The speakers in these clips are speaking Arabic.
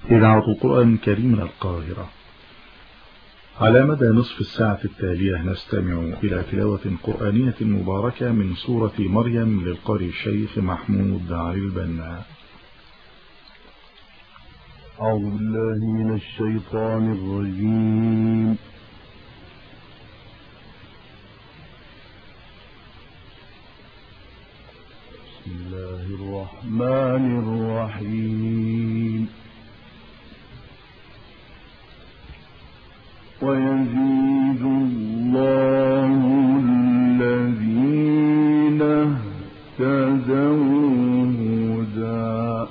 إذاعة القرآن الكريم من القاهرة. على مدى نصف الساعة التالية نستمع إلى تلاوة قرآنية مباركة من سورة مريم للقارئ الشيخ محمود علي البنا. أعوذ بالله من الشيطان الرجيم. بسم الله الرحمن الرحيم. ويزيد الله الذين اهتدوا هدى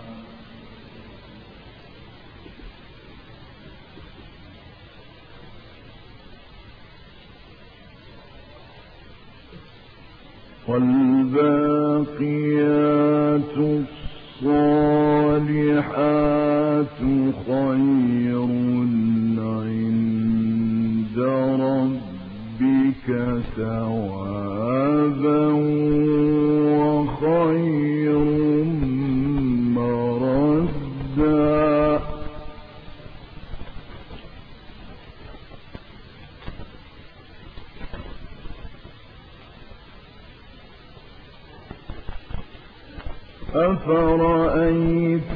والباقيات الصالحات خير عند ربك ثوابا وخير مردا. أفرأيت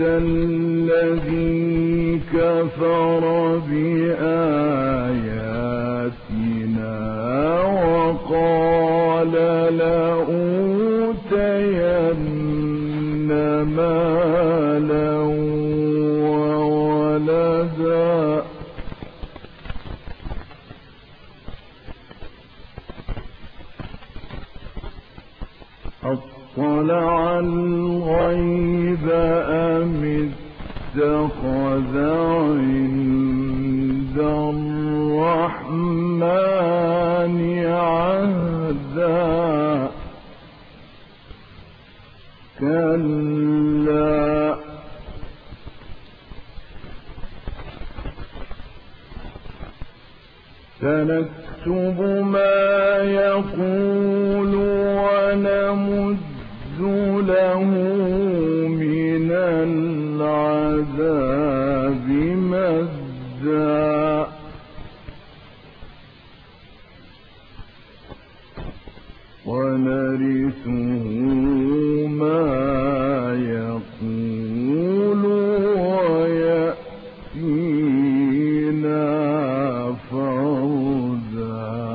الذي كفر بآياتنا وقال لأوتين مالا وولدا أطلع الغيب أم اتخذ عند الرحمن عهدا. كلا سنكتب ما يقول ونمد له من العذاب مدا. ونرثه ما يقول ويأتينا فردا.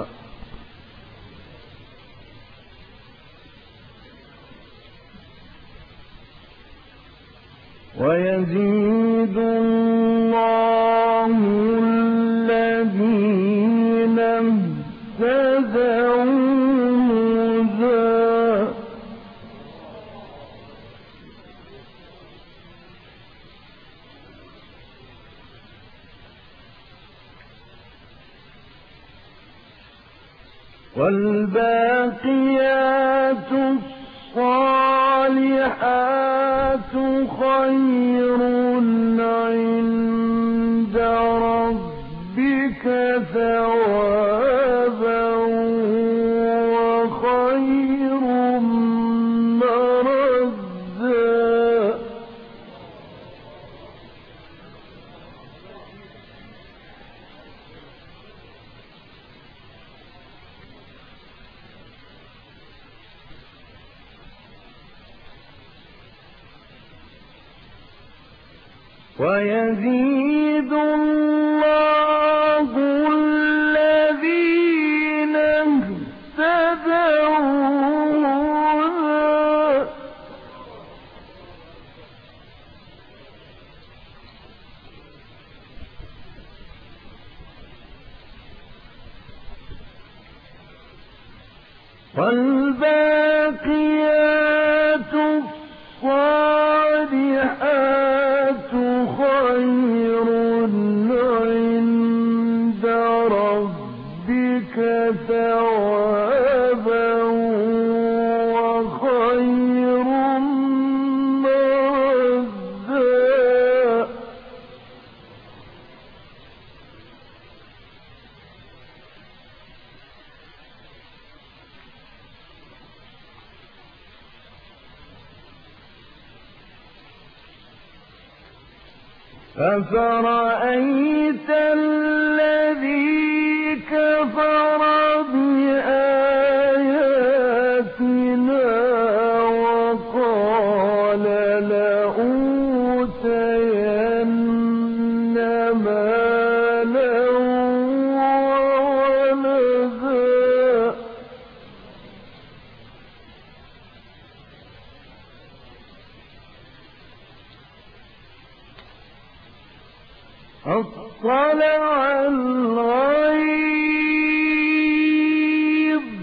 ويزيد الله الذين اهتدوا هدى والباقيات الصالحات خير عند ربك ثوابا وخير مردا. ويزيد الله الذين اهتدوا هدى والباقيات الصالحات خير عند ربك ثوابا وخير مردا. أفرأيت الذي كفر بآياتنا وقال لأوتين مالا وولدا أطلع الغيب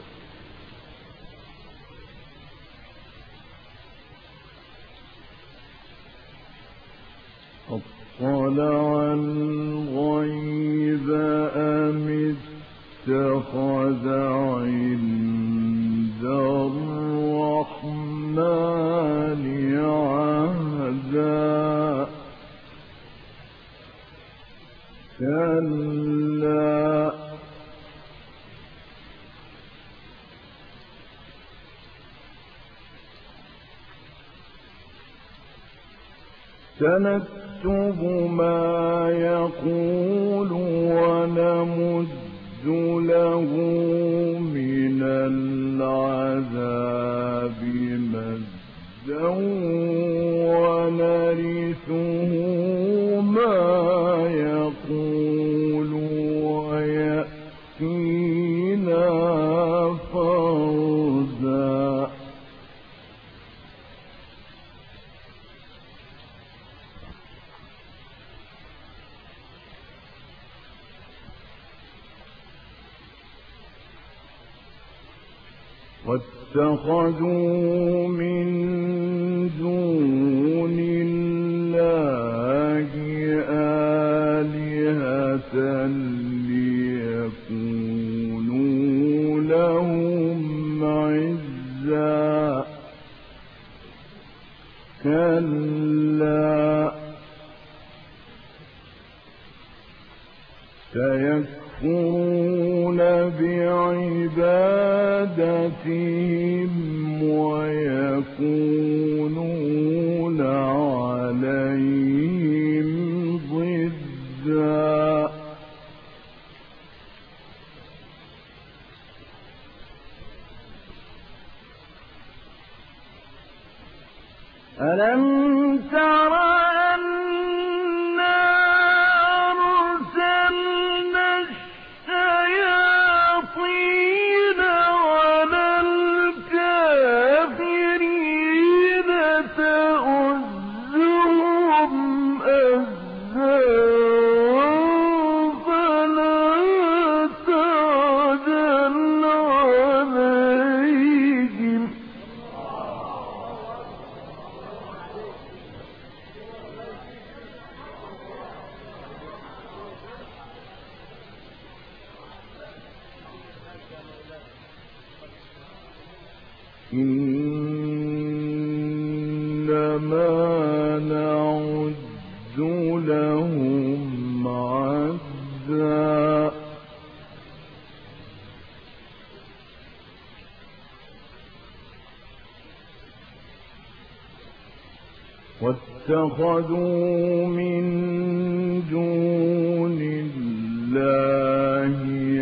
أم اتخذ عند الرحمن عهدا كلا سنكتب ما يقول ونمد له من العذاب مدا ونرثه ما يقول ويأتينا فردا واتخذوا من دون الله آلهة ليكونوا لهم عزا كلا سيكفرون بعبادتهم ويكونون عليهم ضدا ألم تر أنا أرسلنا الشياطين على الكافرين تؤزهم أزا فلا تعجل عليهم إنما نعد لهم عدا واتخذوا من دون الله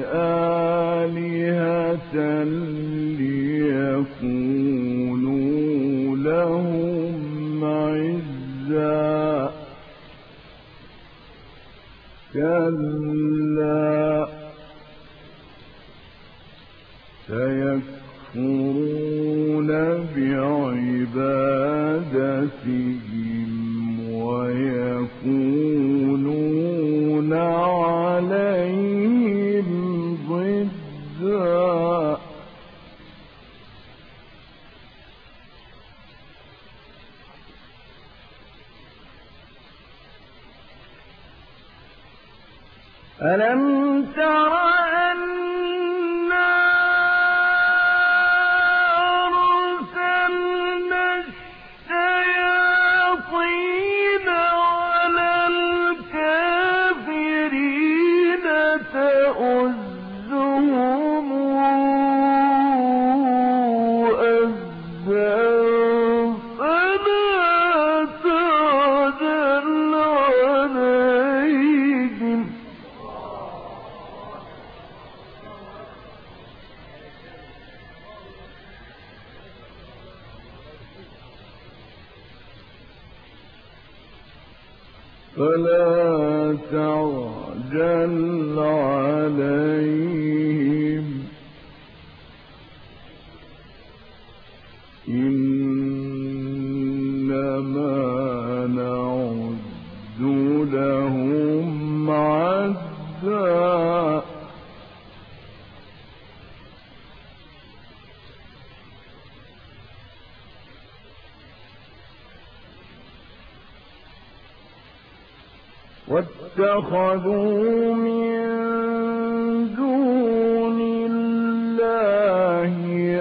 آلهة ليكونوا لهم عزا كلا سيكفرون بعبادتهم ويكونون عليهم ضدا ألم تر أنا أرسلنا الشياطين على الكافرين تؤزهم أزا فلا تعجل عليهم فلا تعجل عليهم إنما نعد لهم عدا واتخذوا من دون الله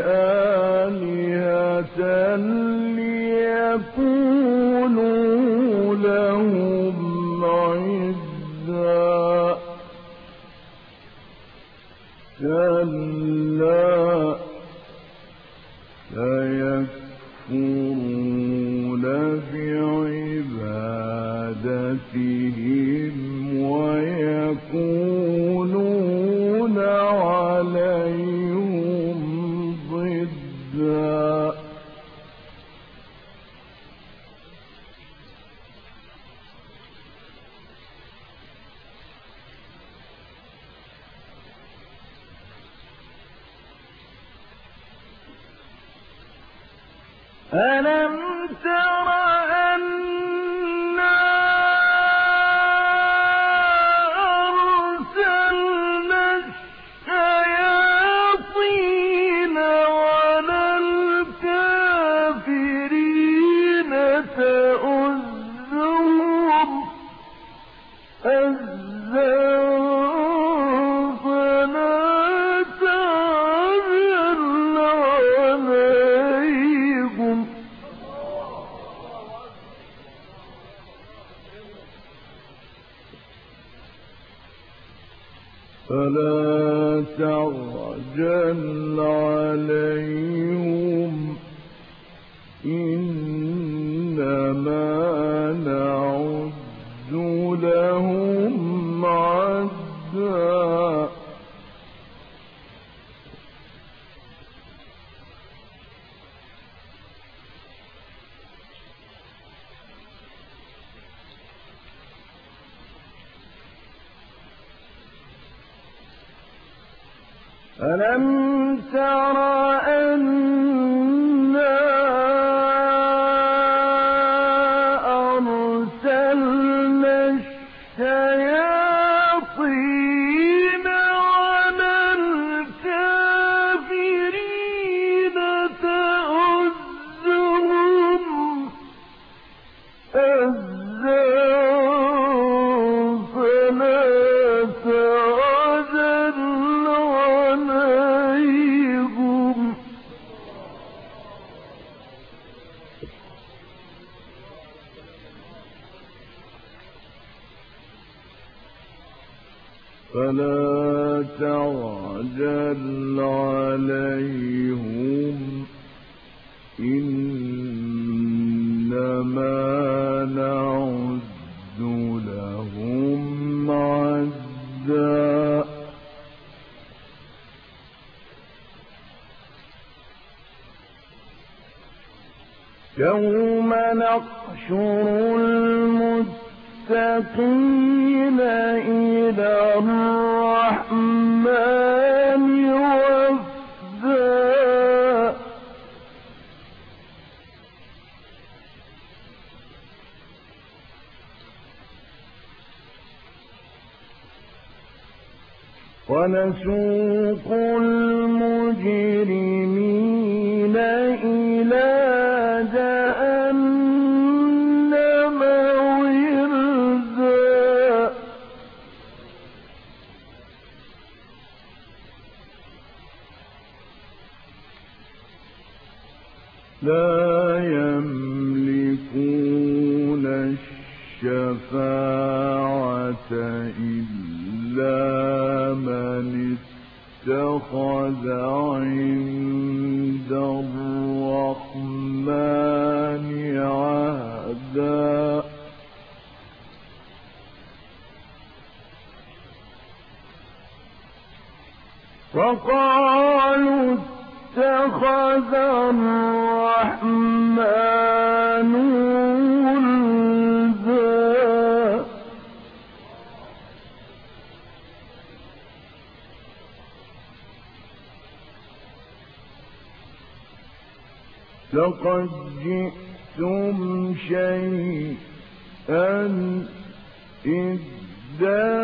آلهة ليكونوا لهم عزا كلا سيكفرون بعبادتهم ويكونون عليهم ضدا ألم تر أنا أرسلنا الشياطين على الكافرين تؤزهم أزا فلا تعجل عليهم فلا تعجل عليهم إنما نعد لهم عدا ألم تر أنا أرسلنا الشياطين على الكافرين تؤزهم أزا فلا تعجل عليهم فلا تعجل عليهم إنما نعد لهم عدا يوم نحشر المتقين إلى الرحمن وفدا ونسوق المجرمين إلى جهنم وردا لا يملكون الشفاعة إلا من اتخذ عند الرحمن عهدا وقالوا اتخذ الرحمن ولدا لقد جئتم شيئا إدا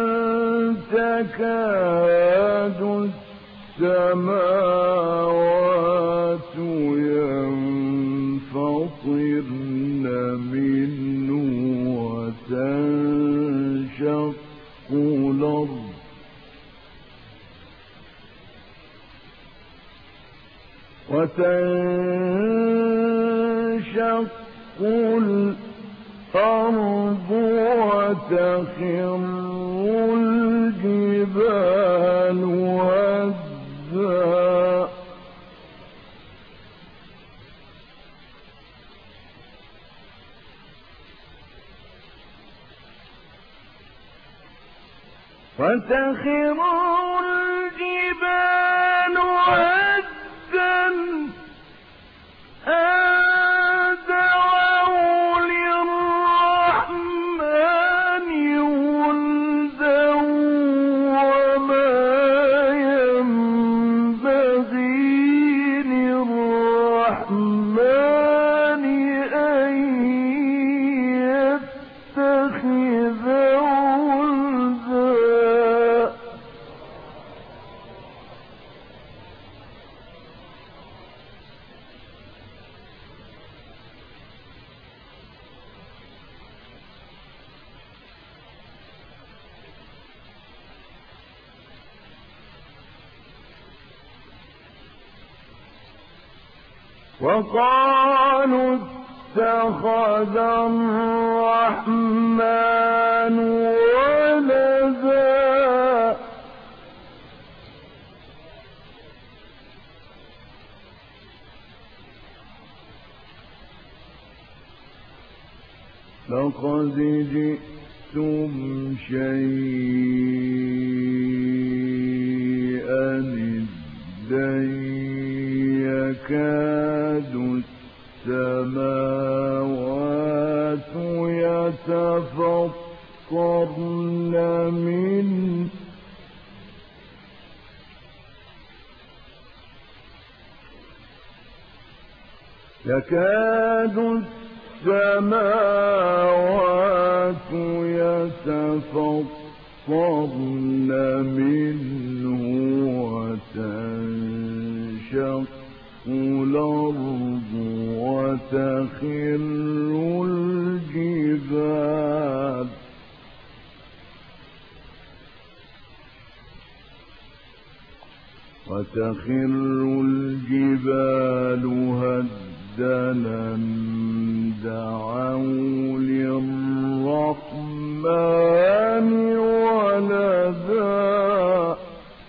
تكاد السماوات ينفطرن منه وتنشق الأرض وتخر الجبال هدا وقالوا اتخذ الرحمن ولدا لقد جئتم شيئا إدا يكاد السماوات يتفطرن منه يكاد السماوات يتفطرن منه وتنشق الأرض وتخر الجبال هدا أن دعوا للرحمن ولدا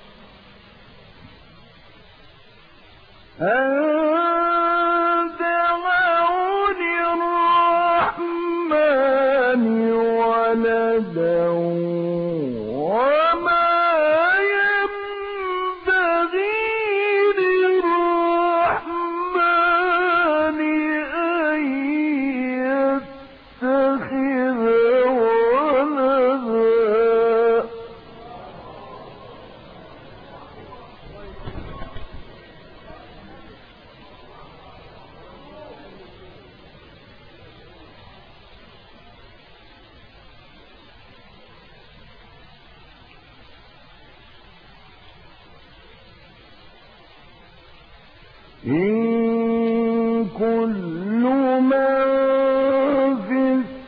إن كل من في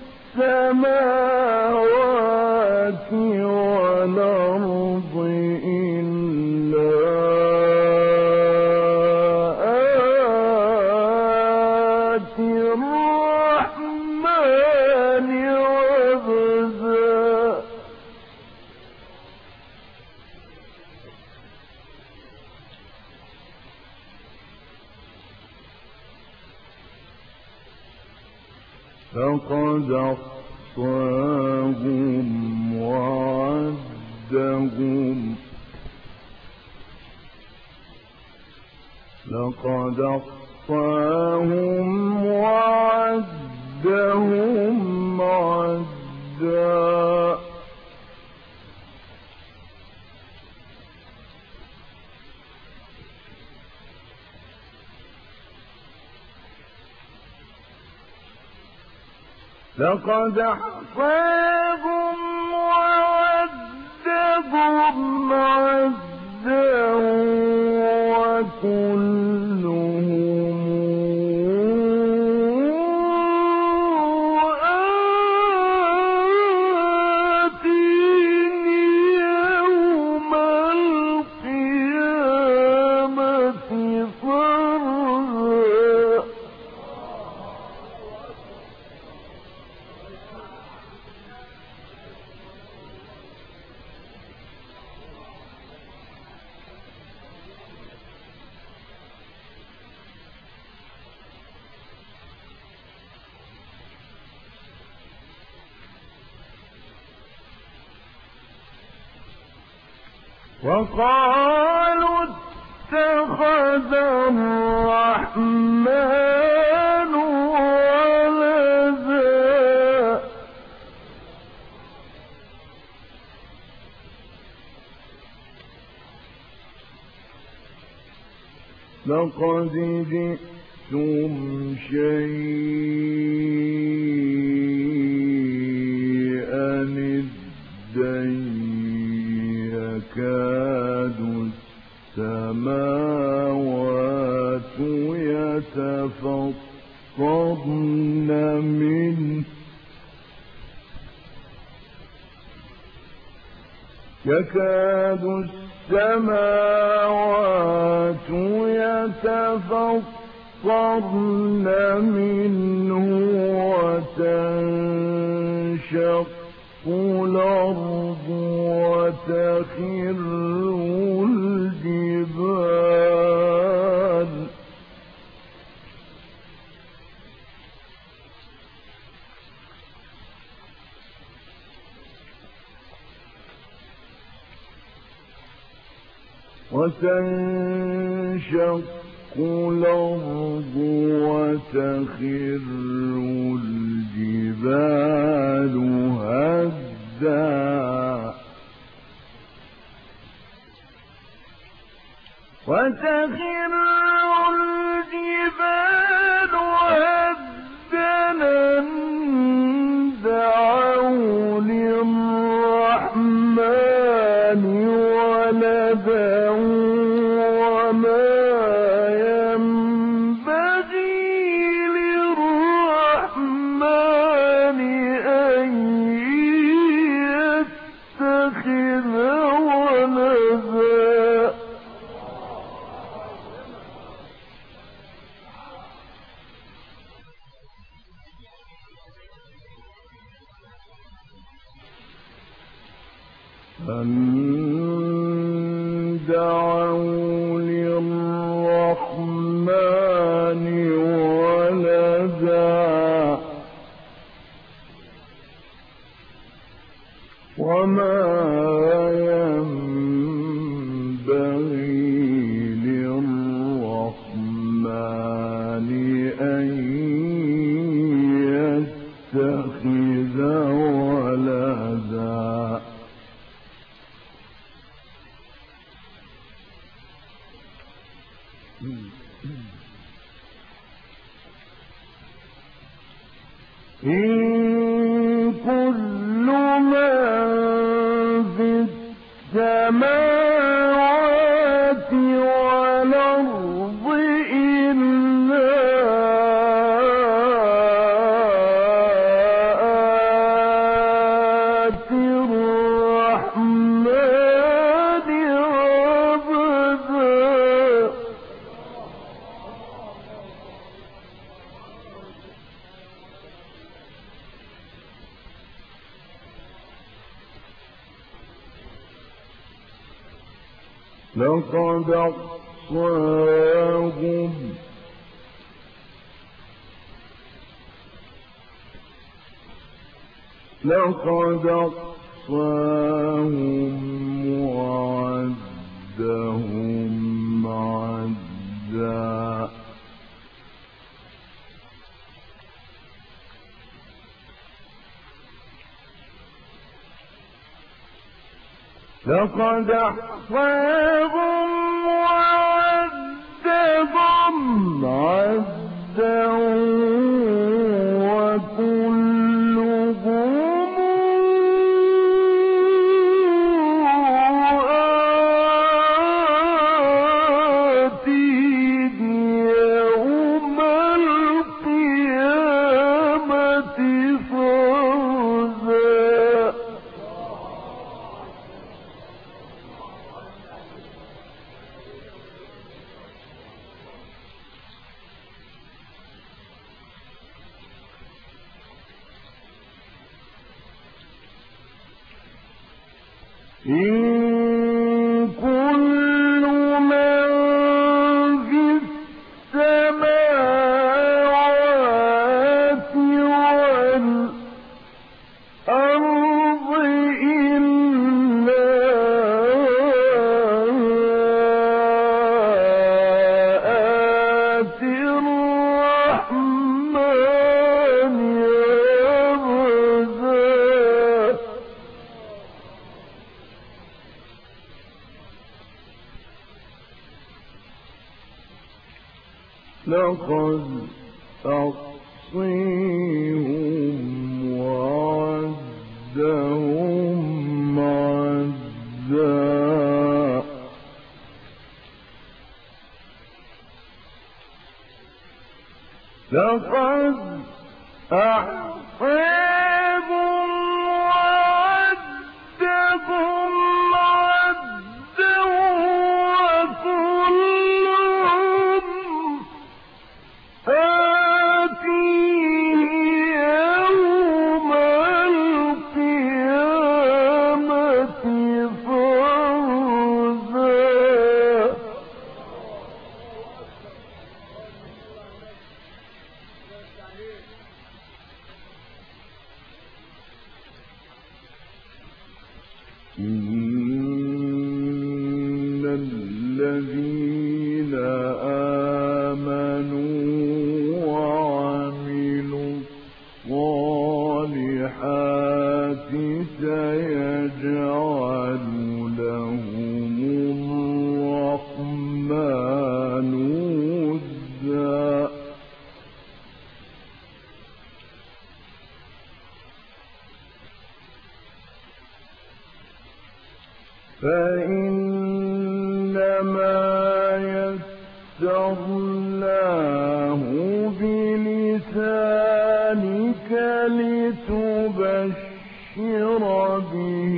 السماوات والأرض إلا آتي الرحمن عبدا فقد أحصاهم وعدهم لقد أحصاهم وعدهم عدا لقد أحصاهم وعدهم عدا وكلهم آتيه يوم القيامة فردا وقالوا اتخذ الرحمن ولدا لقد جئتم شيئا إدا يكاد السماوات يتفطرن منه يكاد السماوات يتفطرن منه وتنشق الأرض وتخر الجبال وتنشق الأرض وتخر الجبال هدا وتخر الجبال هدا أن دعوا للرحمن ولدا وما ينبغي للرحمن أن يتخذ ولدا أن دعوا للرحمن ولدا وما ينبغي للرحمن أن يتخذ ولدا إن كل من في السماوات والأرض إلا آتي الرحمن عبدا لقد أحصاهم وعدهم عدا لقد أحصاهم وعدهم عدا وكلهم آتيه يوم القيامة فردا. إن كل من في السماوات والأرض إلا آتي الرحمن عبدا. لقد أحصيهم وعدهم عدا. لقد أحصيهم وعدهم عدا وكلهم آتيه يوم القيامة فردا. إن الذين آمنوا وعملوا الصالحات سيجعل لهم الرحمن ودا. فإنما يسرناه بلسانك لتبشر به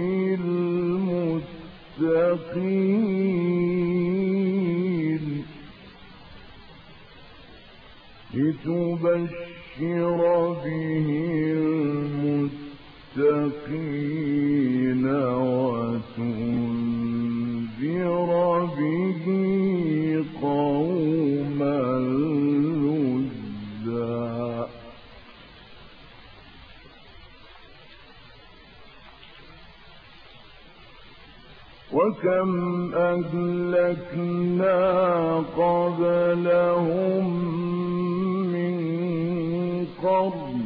المتقين. لتبشر به المتقين وتنذر به قوما لدا. وكم أهلكنا قبلهم من قرن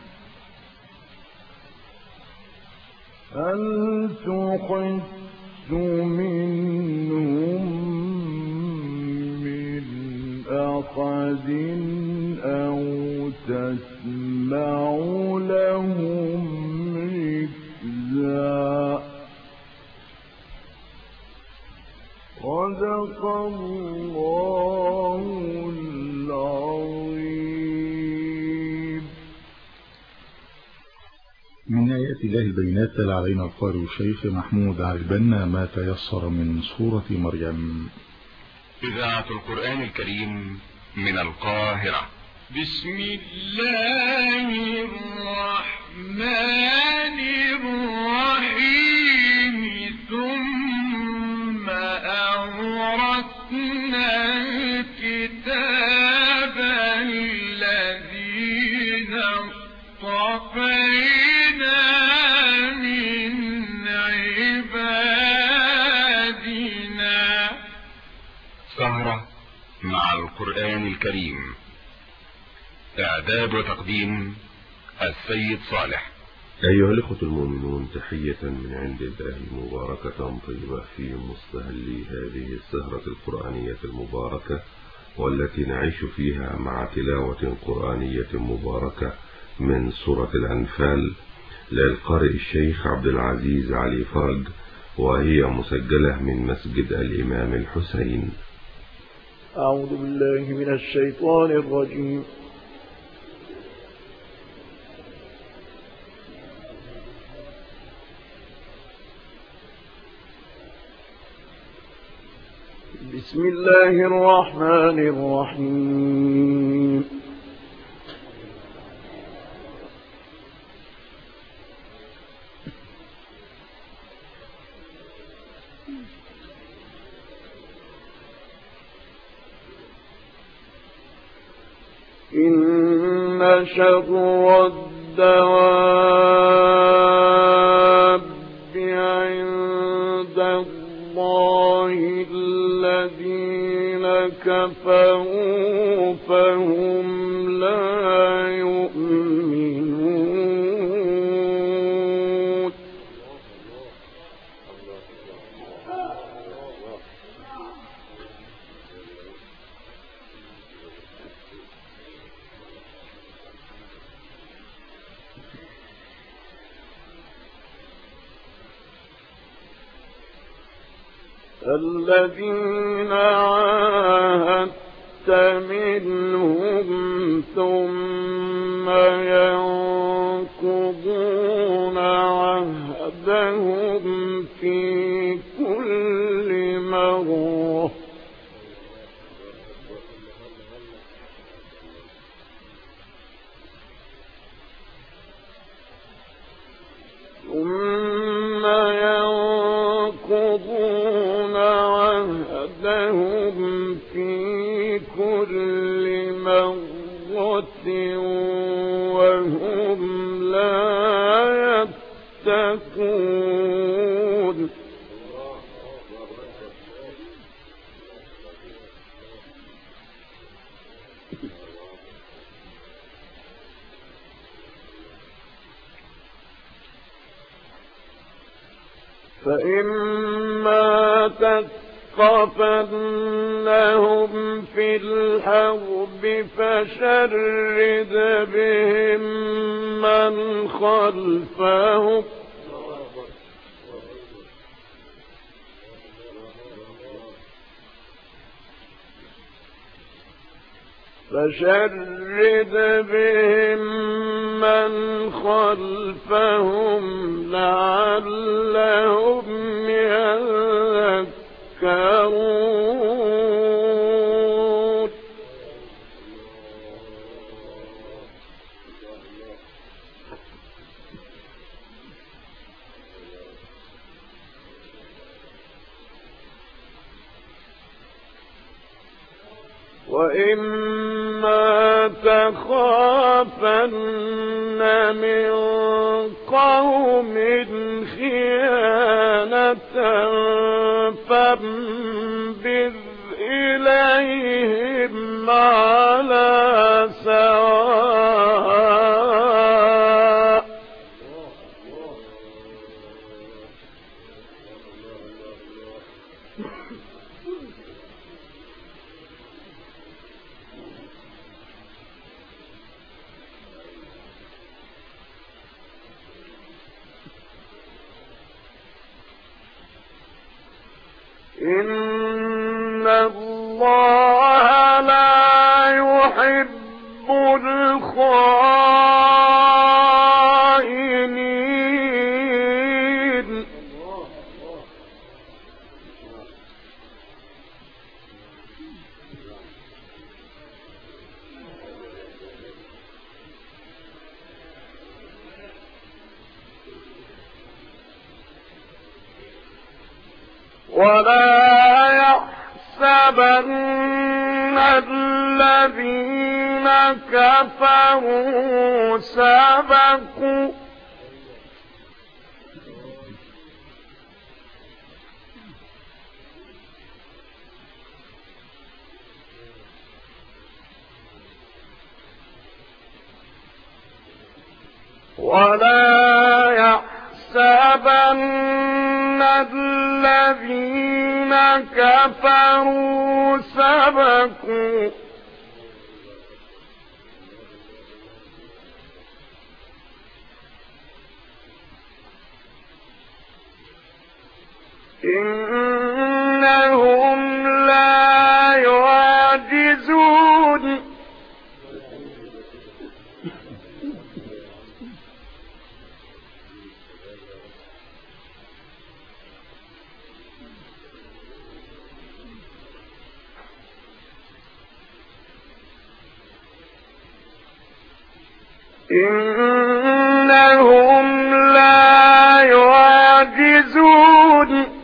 هل تحس منهم من أحد أو تسمع لهم ركزا. صدق الله العظيم. من آيات الله البينات تلا علينا القارئ الشيخ محمود علي البنا ما تيسر من سورة مريم. إذاعة القرآن الكريم من القاهرة. بسم الله الرحمن الرحيم. ثم أورثنا الكتاب الذين اصطفينا من عبادنا. سهرة مع القرآن الكريم. إعداد وتقديم السيد صالح. أيها الأخوة المؤمنون، تحية من عند الله مباركة طيبة في مستهل هذه السهرة القرآنية المباركة، والتي نعيش فيها مع تلاوة قرآنية مباركة من سورة الأنفال للقارئ الشيخ عبد العزيز علي فرج، وهي مسجلة من مسجد الإمام الحسين. أعوذ بالله من الشيطان الرجيم. بسم الله الرحمن الرحيم. إن شر الدواب عند الله الذين كفروا فهم لا يؤمنون. الذين عاهدت منهم ثم ينقضون عهدهم في كل مرة وهم لا يتقون. فإما ثقفنهم في الحرب فشرد بهم من خلفهم لعلهم يذكرون. وإما تخافن من قوم خيانة فانبذ إليهم على سواء. إن الله لا يحب الخائنين. ولا يحسبن الذين كفروا سبقوا ولا تحسبن الذين كفروا سبقوا إنهم لا يعجزون إنهم لا يعجزون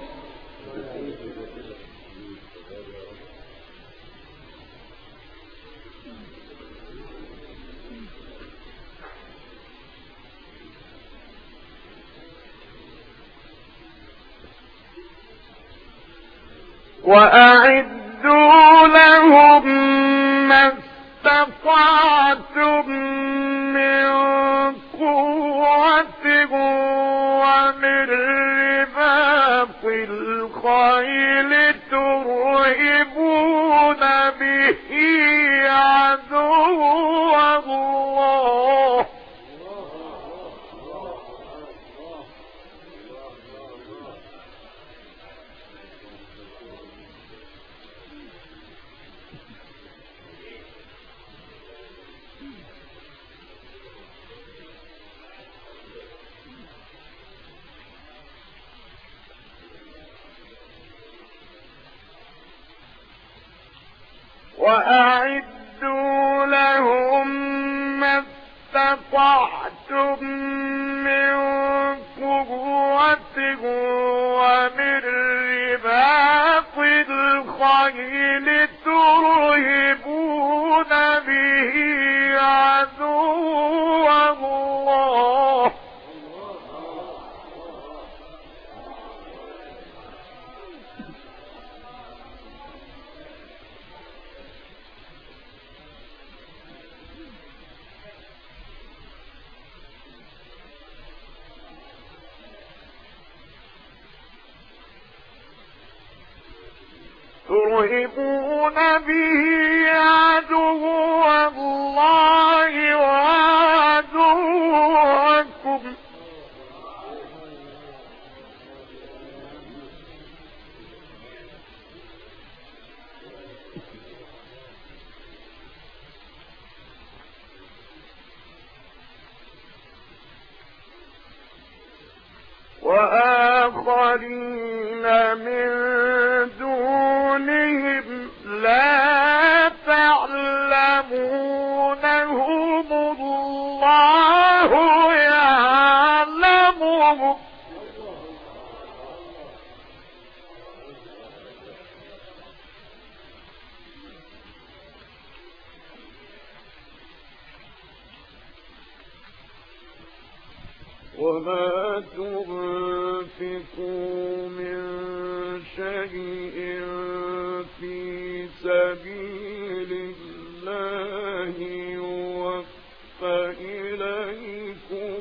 وأعدوا لهم ما استطعتم من قوة ومن رباط الخيل ترهبون به عدو الله وأعدوا لهم ما استطعتم من قوة ومن رباط الخيل ترهبون به عدو الله ترهبون به عدو الله وعدوكم وآخرين من دونهم لا تعلمونهم الله يعلمهم وما تنفقوا من شيء في سبيل الله يوفى إليكم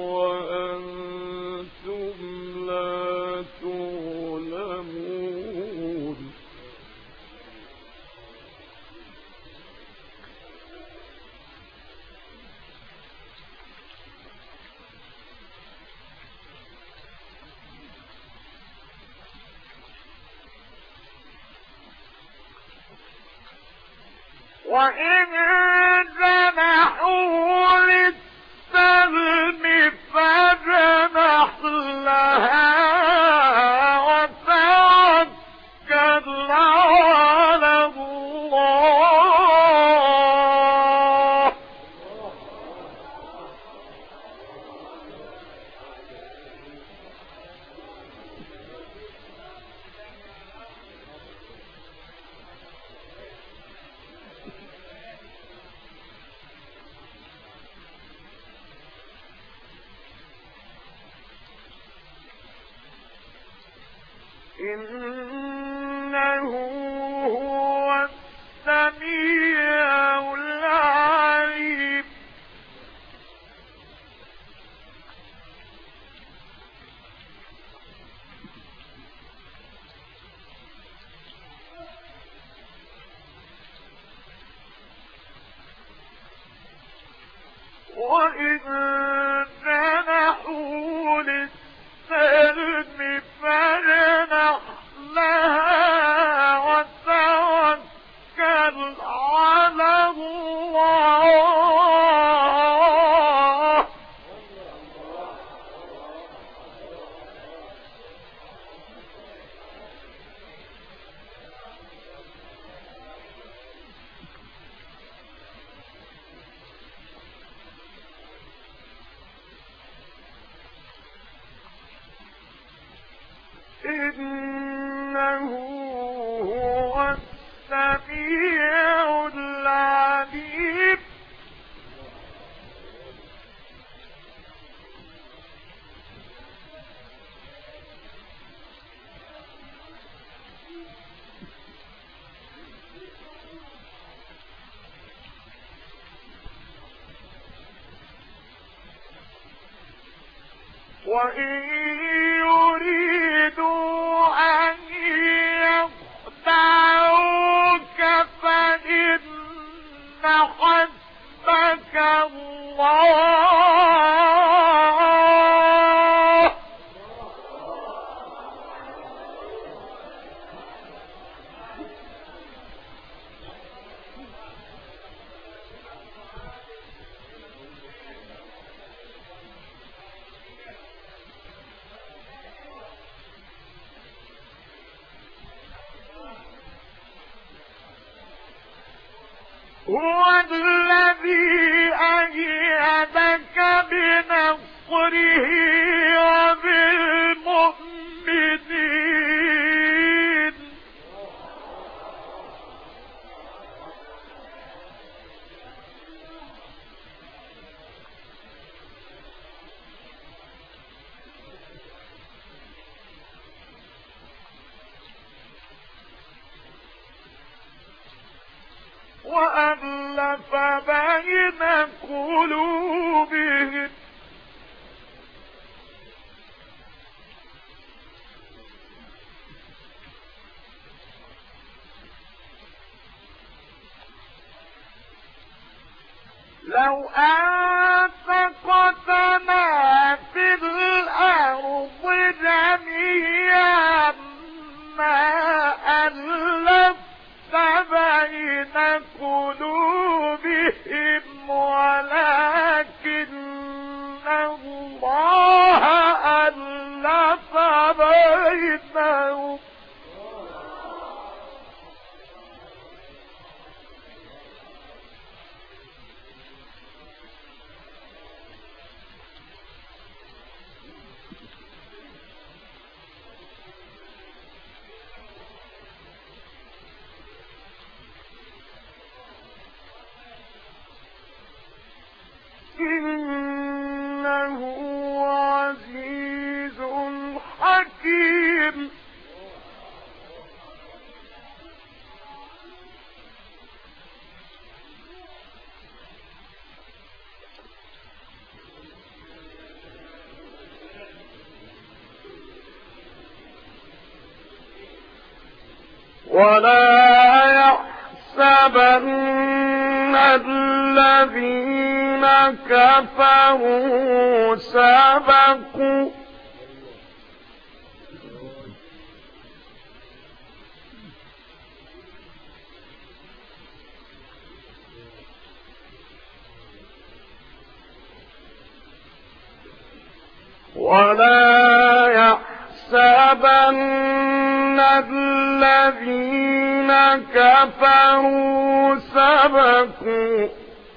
وأنتم لا تظلمون وإن جنحوا للسلم فاجنح لها وتوكل على الله إنه هو السميع العليم وإن جنحوا للسلم فاجنح لها وتوكل على الله. إنه هو السميع العليم. وإن يريدوا أن يخدعوك فإن حسبك الله. هو الذي أيدك بنصره وبالمؤمنين. وألف بين قلوبهم لو أنفقت ما في الأرض جميعا ما ألفت بين قلوبهم ولكن الله ألف بينهم. إنه عزيز حكيم. ولا يحسبن الذين كفروا سبقوا ولا يحسبن الذين كفروا سبقوا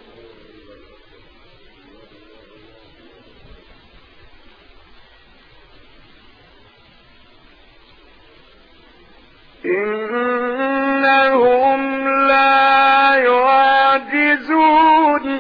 إنهم لا يعجزون.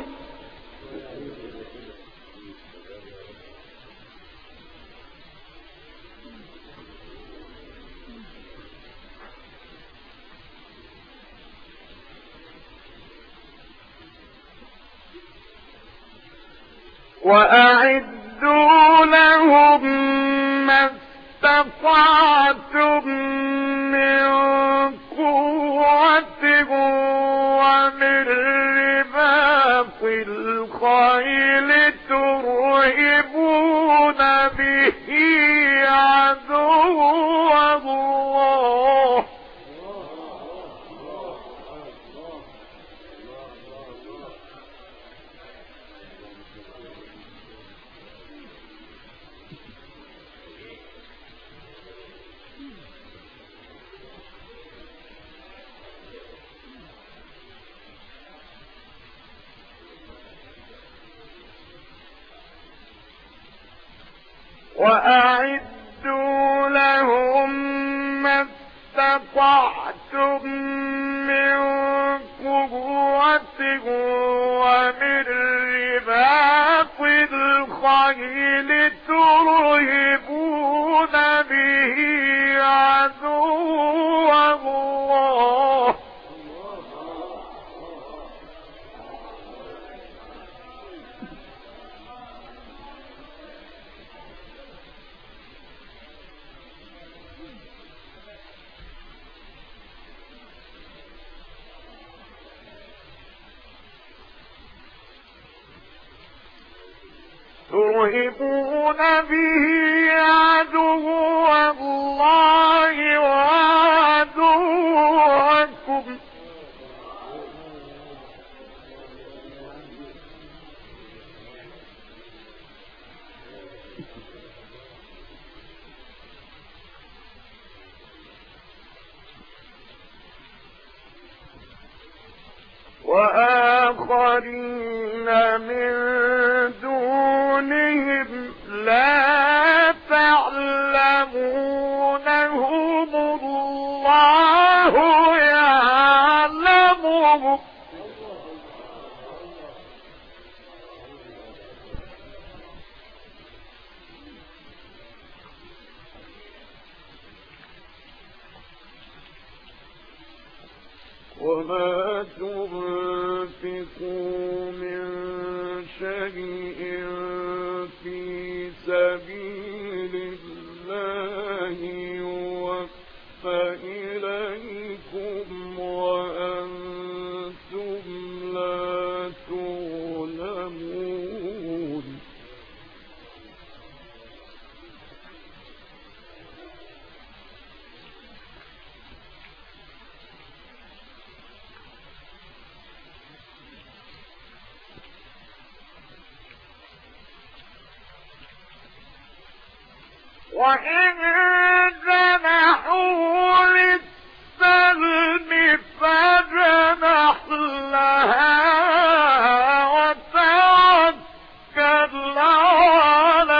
وأعدوا لهم ما استطعتم من قوة ومن رباط الخيل وأعدوا لهم ما استطعتم من قوة ومن رباط الخيل ترهبون به عدو الله ترهبون به عدو الله وعدوكم وآخرين من دونهم لا تعلمونهم الله يعلمهم وما تنفقوا من شيء في سبيل الله يوفى إليكم وأنتم لا تظلمون وإن جنحوا للسلم فاجنح لها وتوكل على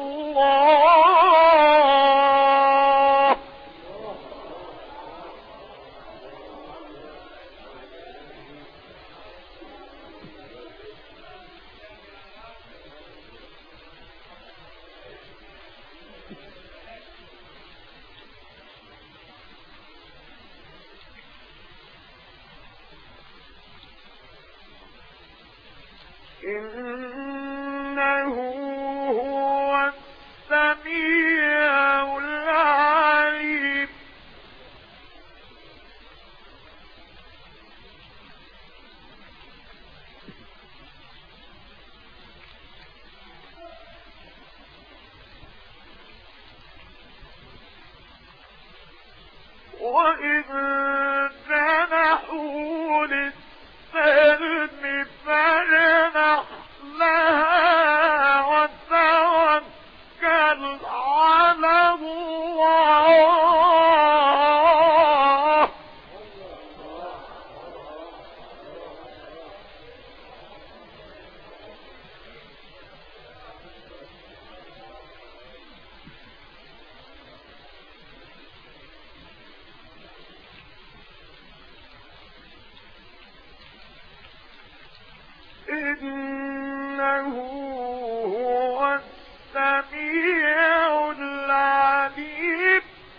الله إنه هو السميع العليم وإن جنحوا للسلم فاجنح لها وتوكل على الله إنه هو السميع العليم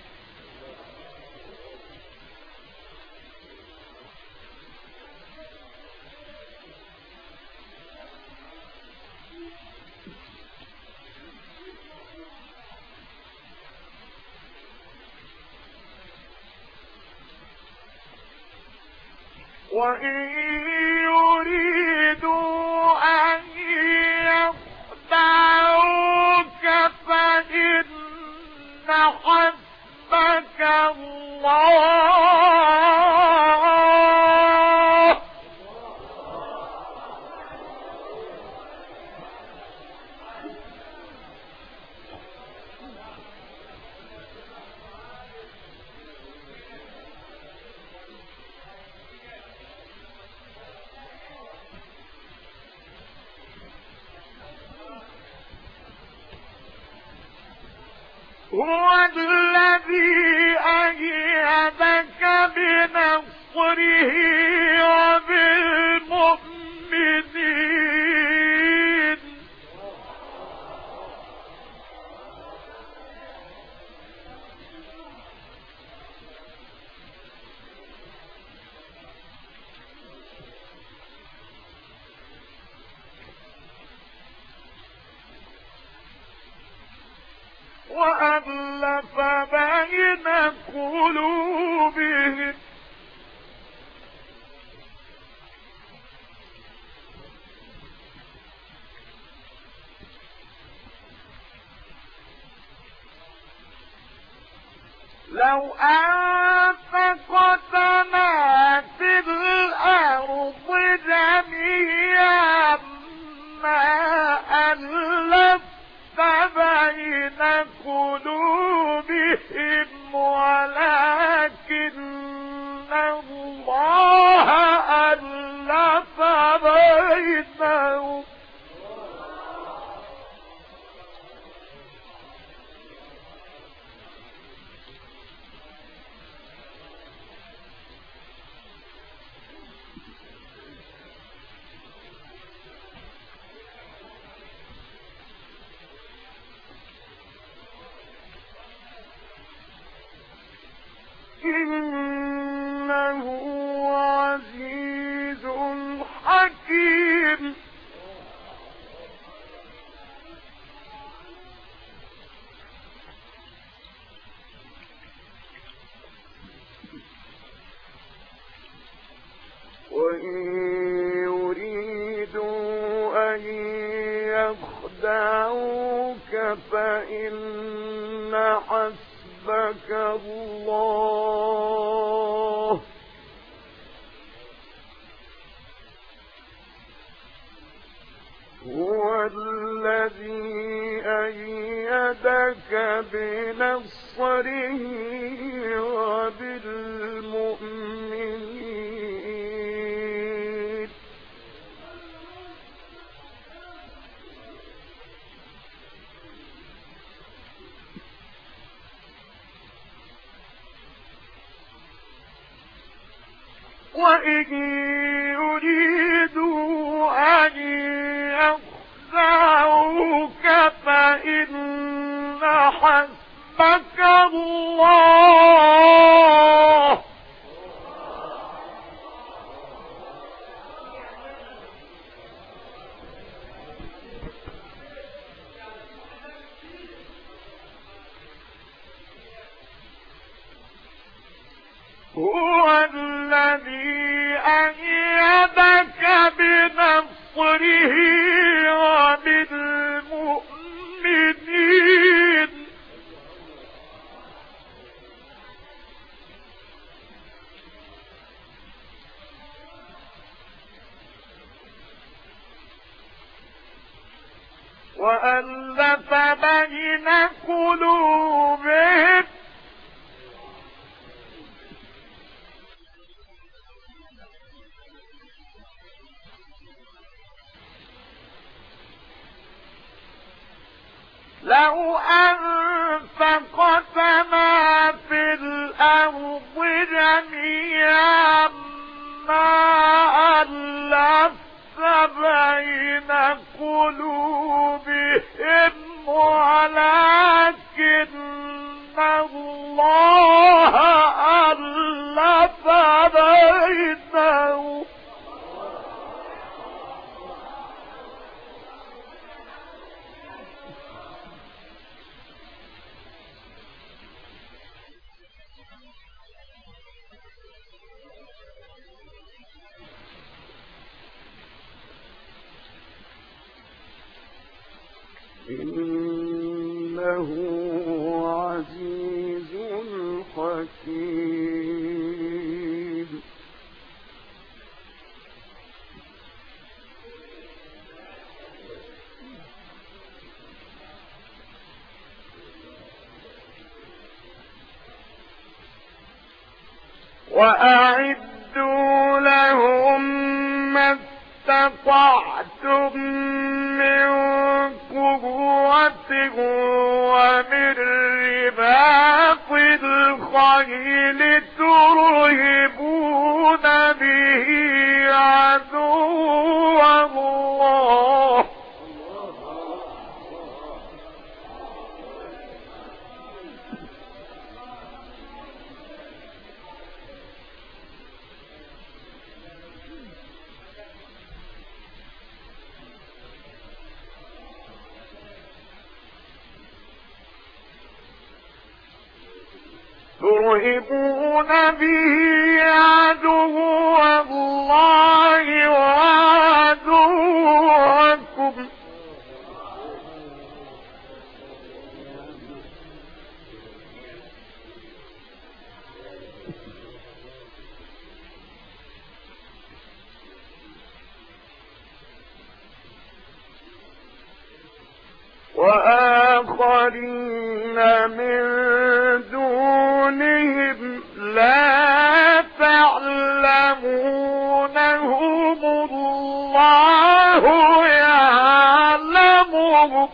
وإن يريدوا أن يخدعوك فإن حسبك الله هو الذي أيدك بنصره وبالمؤمنين وألف بين قلوبهم لو أنفقت ما في الأرض جميعا ما ألفت بين قلوبهم ولكن الله ألف بينهم إنه عزيز حكيم وإن يريدوا أن يخدعوك فإن حسبك الله هو الذي أيدك بنصره وبالمؤمنين وإن يريدوا أن يخدعوك فإن حسبك الله هو الذي أيدك بنصره وبالمؤمنين وألف بين قلوبهم لو أنفقت ما في الأرض جميعا ما ألفت بين قلوبهم ولكن الله ألف بينهم إنه عزيز حكيم وأعدوا لهم ما استطعتم من قوة ومن ورباط الخيل ترهبون به عدو الله ترهبون به عدو الله وعدوكم وآخرين من دونهم لا تعلمونهم الله يعلمهم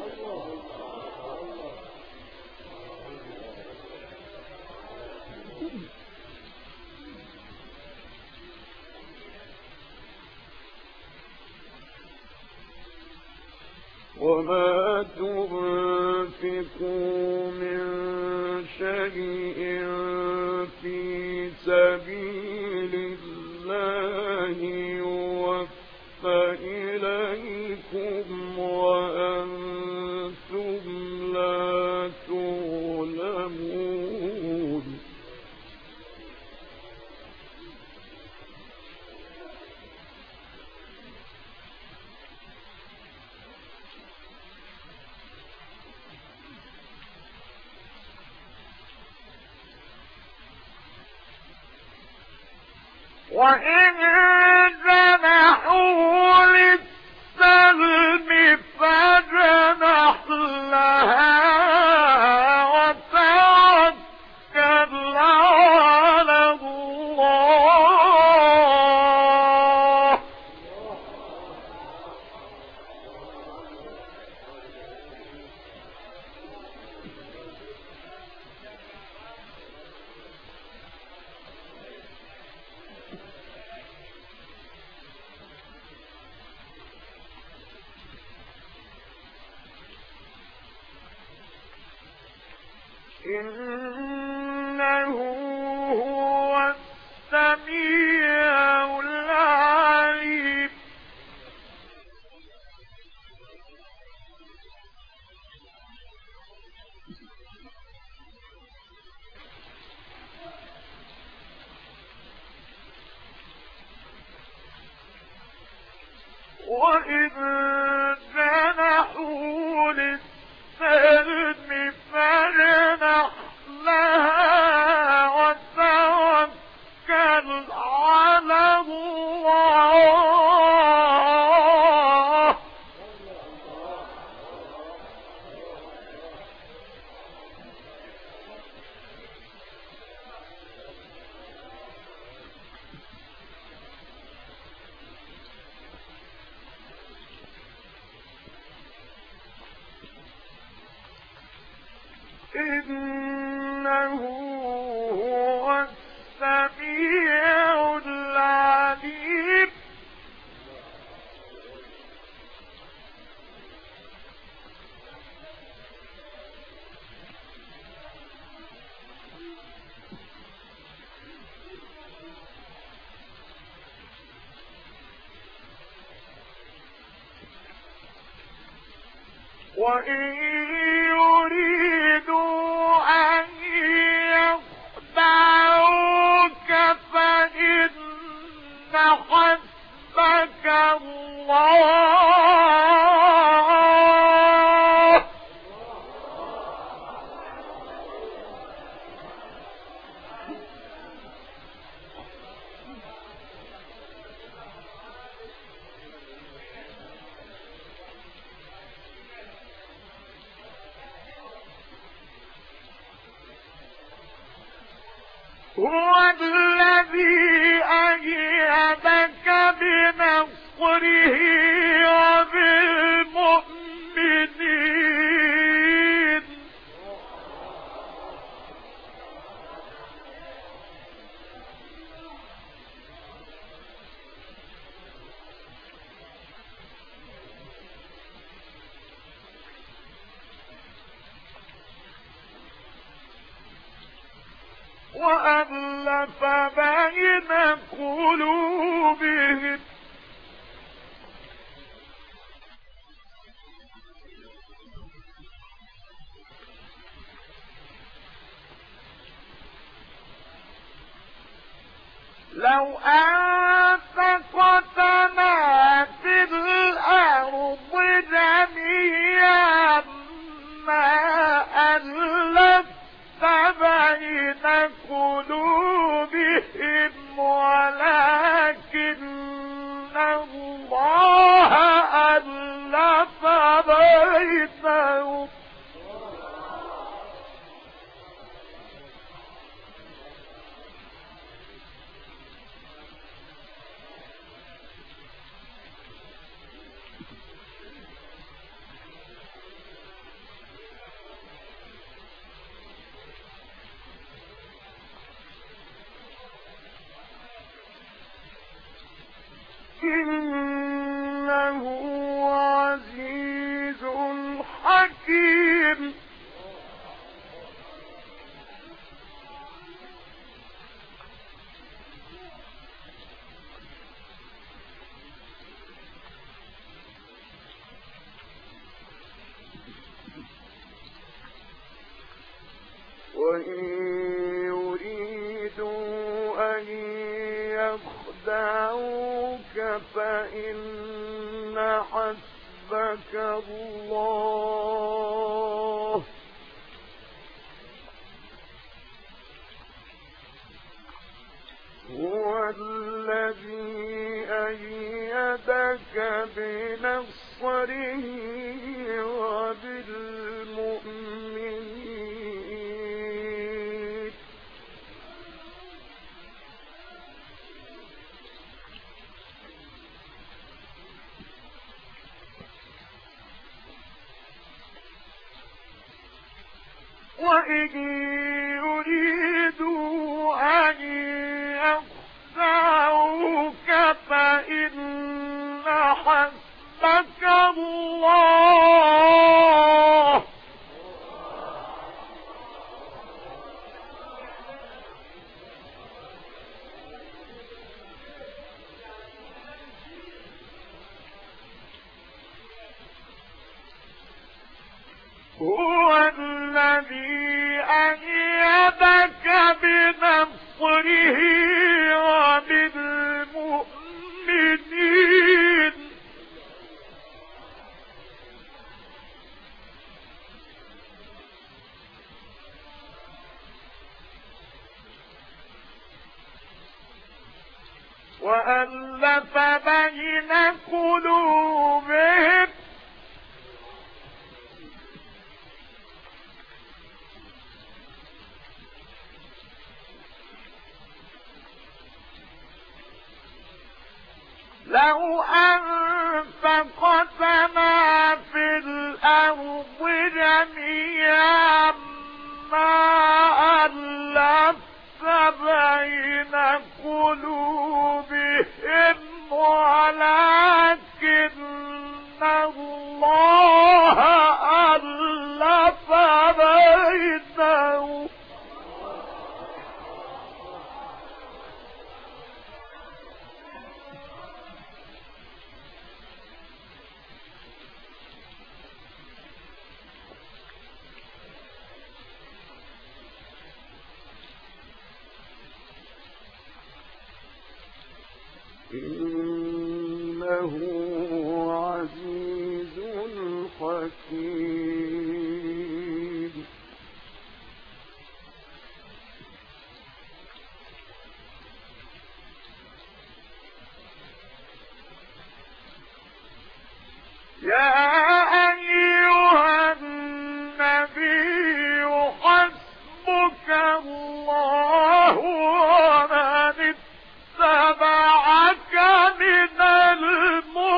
وما تنفقوا من شيء في سبيل الله يوفى إليكم وأنتم لا تظلمون وإن جنحوا للسلم فاجنح لها وتوكل على الله إنه هو السميع العليم وإن جنحوا للسلم فاجنح لها وتوكل على الله إنه هو السميع العليم وإن يريدوا أن يخدعوك فإن حسبك الله هو الذي أيدك بنصره وبالمؤمنين وألف بين قلوبهم لو أنفقت ما في الأرض جميعا ما ألفت بين قلوبهم ولكن الله ألف بينهم إنه عزيز حكيم وإن يريدوا أن يخدعوك فإن حسبك الله هو الذي أيدك بنصره وبالمؤمنين وإن يريدوا أن يخدعوك فإن حسبك الله هو الذي أيدك بنصره وبالمؤمنين وألف بين قلوبهم لو أنفقت ما في الأرض جميعا ما ألفت بين قلوبهم ولكن الله ألف بينهم إنه عزيز حكيم يا أيها النبي حسبك الله ومن اتبعك من المؤمنين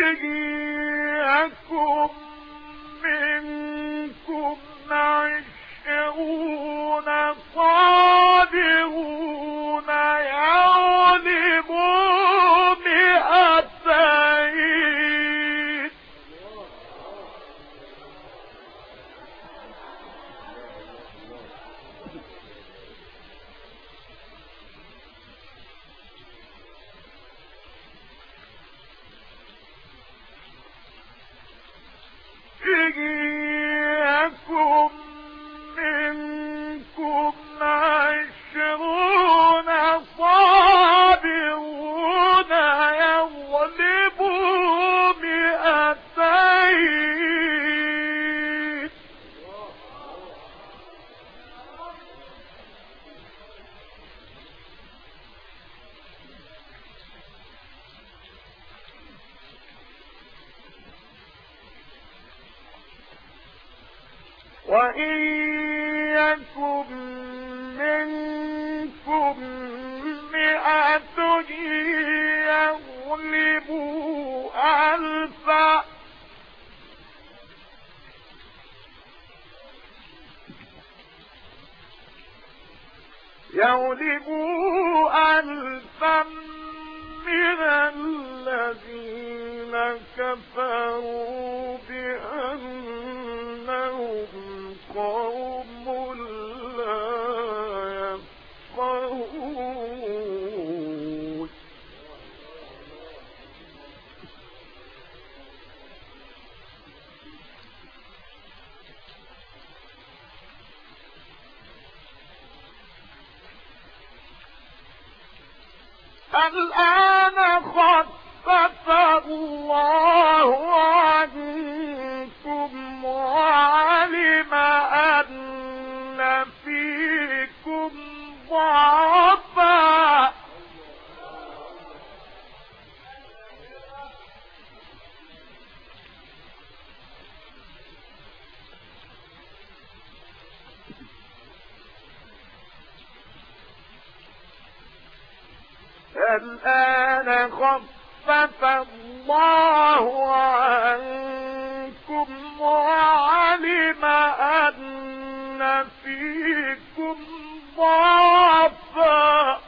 يكن منكم 20 صابرون يغلبوا 200. يكن منكم 20 صابرون يغلبوا 200. وإن يكن منكم 100 يغلبوا 1000. من الذين كفروا بأنهم قوم لا يفقهون. الآن خفف الله عنكم وعلم أن فيكم ضعفا الآن خفف الله عنكم وعلم أن فيكم ضعفا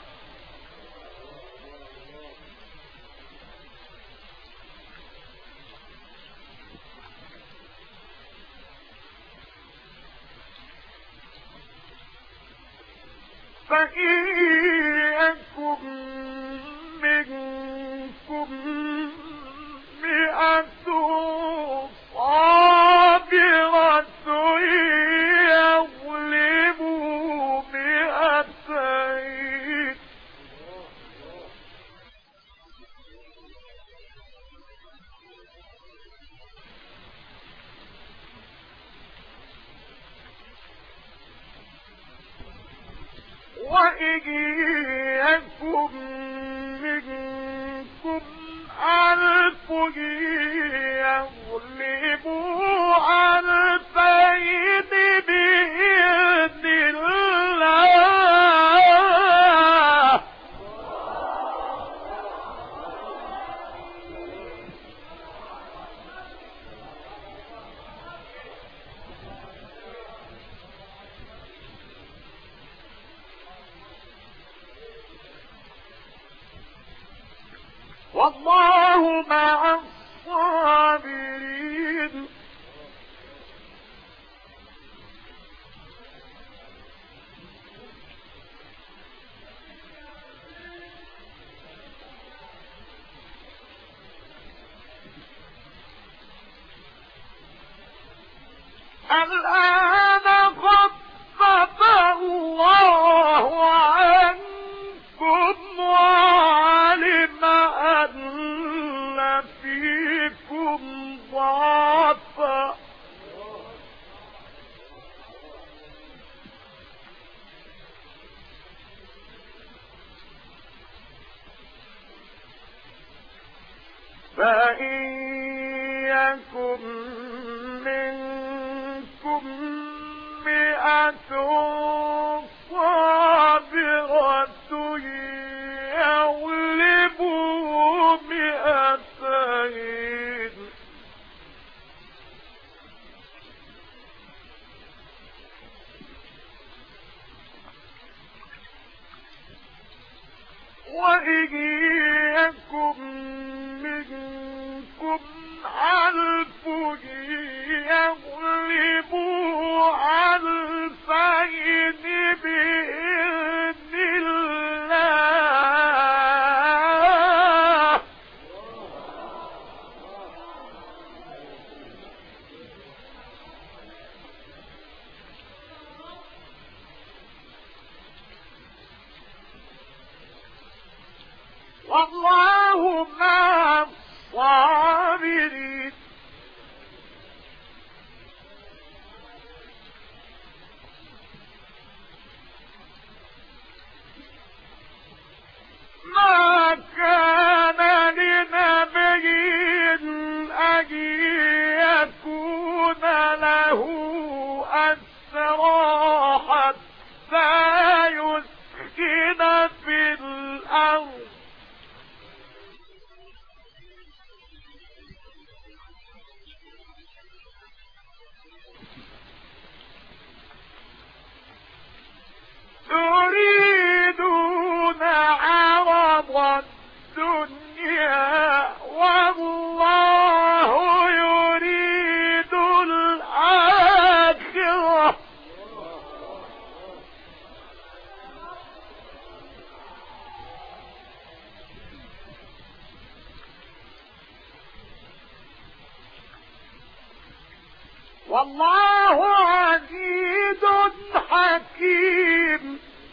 فإن يكن منكم 100 صابرة يغلبوا 200. وإن يكن منكم 1000 يغلبوا 2000 بإذن الله. والله مع الصابرين. الآن خفف الله عنكم وعلم أن فيكم ضعفا فإن يكن منكم 100 صابرة يغلبوا 200. وإن يكن منكم 1000 يغلبوا 2000 بإذن الله. والله مع الصابرين. ما كان لنبي أن يكون له أسرى حتى يسكن في الأرض تريدون عرض الدنيا والله يريد الآخرة. والله عزيز حكيم.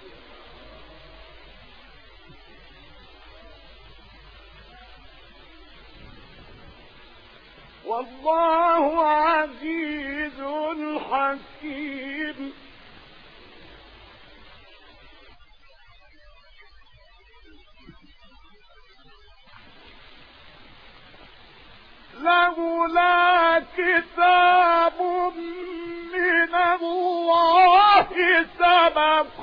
والله عزيز حكيم. لولا كتاب من الله سبق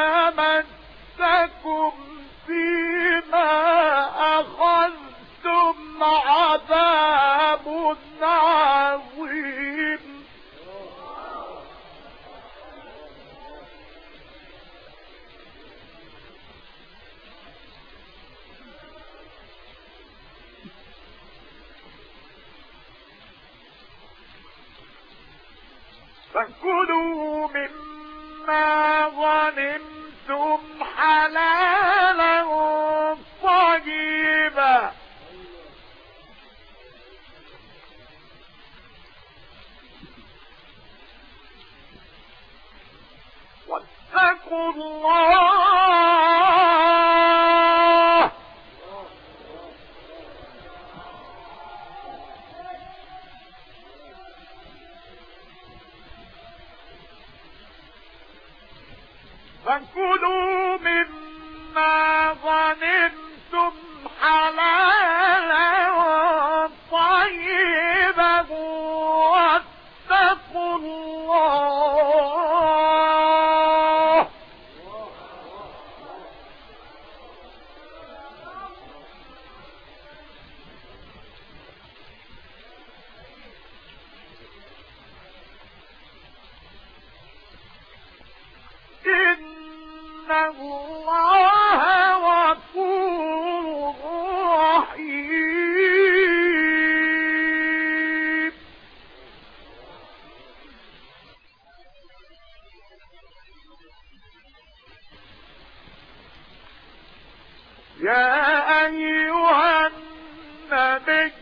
لمسكم فيما أخذتم عذاب عظيم. فكلوا مما غنمتم حلالا طيبا واتقوا الله فكلوا مما غنمتم حلالا طيبا واتقوا الله إن الله غفور رحيم. يا أيها النبي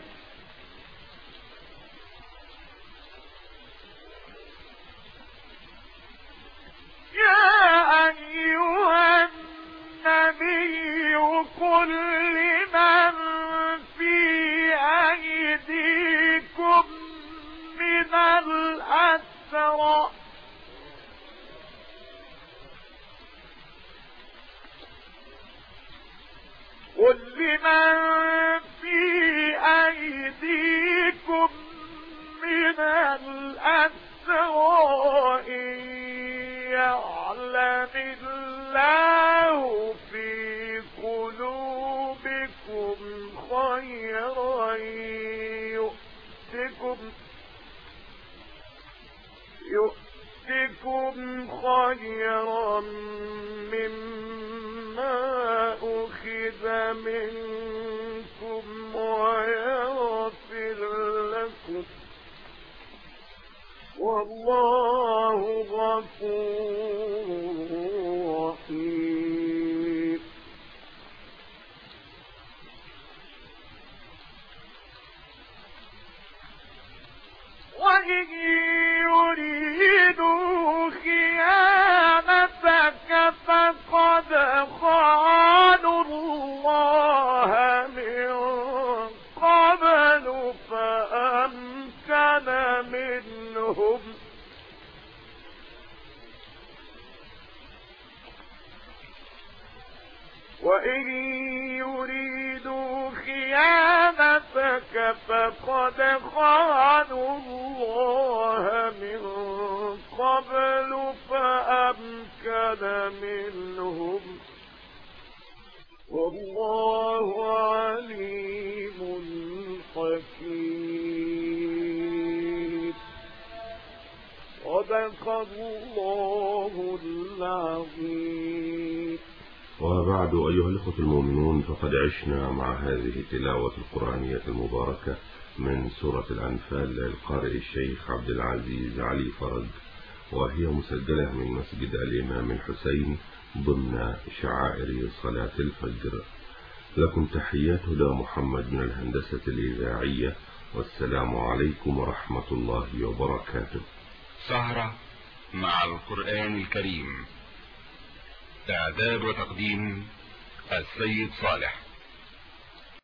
قل لمن في أيديكم من الأسرى قل لمن في أيديكم من الأسرى إن يعلم الله في قلوبكم خيرا يؤتكم خيرا مما أخذ منكم ويغفر لكم والله غفور رحيم وإن يريدوا خيانتك فقد خانوا الله من قبل فأمكن منهم وإن يريدوا خيانتك فقد خانوا الله من قبل فأمكن منهم والله عليم حكيم صدق الله العظيم. وبعد أيها الأخوة المؤمنون، فقد عشنا مع هذه التلاوة القرآنية المباركة من سورة الأنفال للقارئ الشيخ عبد العزيز علي فرج، وهي مسجلة من مسجد الإمام الحسين ضمن شعائر صلاة الفجر. لكم تحيات هدى محمد من الهندسة الإذاعية، والسلام عليكم ورحمة الله وبركاته. سهرة مع القرآن الكريم، إعداد وتقديم السيد صالح.